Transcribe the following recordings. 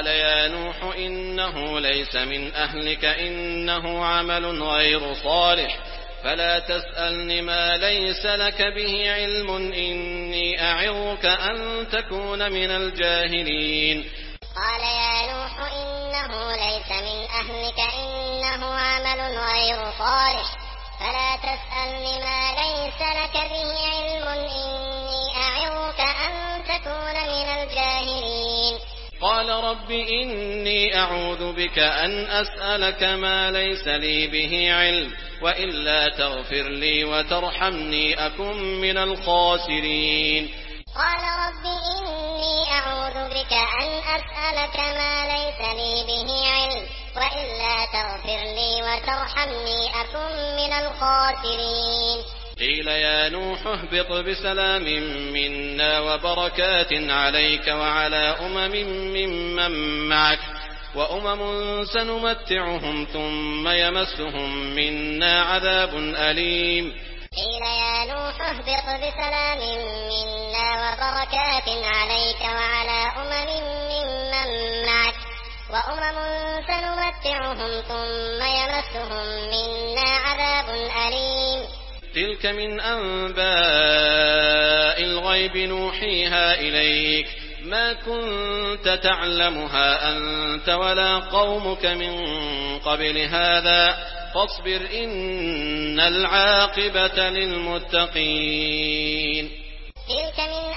قال يا نوح إنه ليس من أهلك إنه عمل غير صالح فلا تسألن ما ليس لك به علم إني أعظك أن تكون من الجاهلين. قال يا نوح إنه ليس من أهلك إنه عمل غير صالح فلا تسألن ما ليس لك به علم إني أعظك أن تكون من الجاهلين. قال رب إني أعوذ بك أن أسألك ما ليس لي به علم وإلا تغفر لي وترحمني أكن من الخاسرين. قال رب إني أعوذ بك أن أسألك ما ليس لي به علم وإلا تغفر لي وترحمني أكن من الخاسرين. قيل يا نوح اهبط بسلام منا وبركات عليك وعلى ممن معك وأمم سنمتعهم ثم يمسهم منا عذاب أليم. قيل يا نوح اهبط بسلام منا وبركات عليك وعلى ممن معك وأمم سنمتعهم ثم يمسهم منا عذاب أليم. تلك من أنباء الغيب نوحيها إليك ما كنت تعلمها أنت ولا قومك من قبل هذا فاصبر إن العاقبة للمتقين. تلك من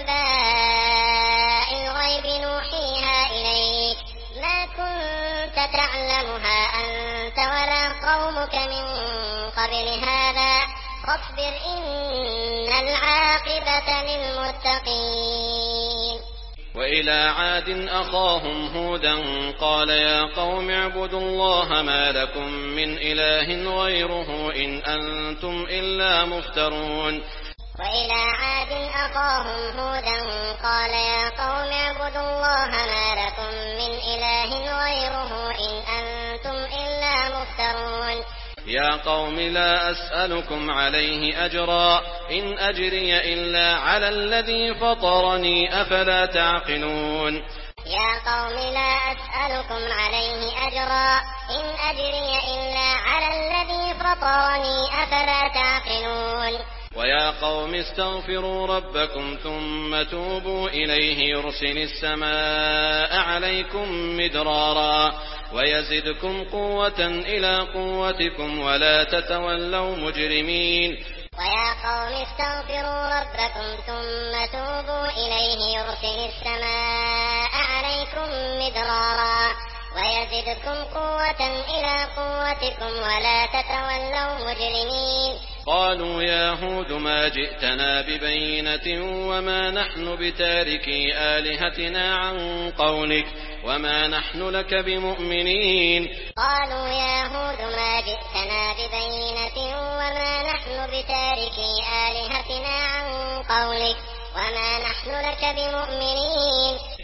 أنباء الغيب نوحيها إليك ما كنت تعلمها أنت ولا قومك من قبل هذا فاصبر إن العاقبة للمتقين. وإلى عاد أخاهم هودا قال يا قوم اعبدوا الله ما لكم من إله غيره إن أنتم إلا مفترون. وإلى عاد أخاهم هودا قال يا قوم اعبدوا الله ما لكم من إله غيره إن أنتم إلا مفترون. يا قوم لا أسألكم عليه أجرا إن أجري إلا على الذي فطرني أفلا تعقلون. يا قوم لا أسألكم عليه أجرا إن أجري إلا على الذي فطرني أفلا تعقلون. ويا قوم استغفروا ربكم ثم توبوا إليه يرسل السماء عليكم مدرارا ويزدكم قوة إلى قوتكم ولا تتولوا مجرمين. ويا قوم استغفروا ربكم ثم توبوا إليه يرسل السماء عليكم مدرارا ويزدكم قوة إلى قوتكم ولا تتولوا مجرمين. قالوا يا هود ما جئتنا ببينة وما نحن بتاركي آلهتنا عن قولك وما نحن لك بمؤمنين. قالوا يا هود ما جئتنا ببينة وما نحن بتاركي آلهتنا عن قولك وما نحن لك بمؤمنين.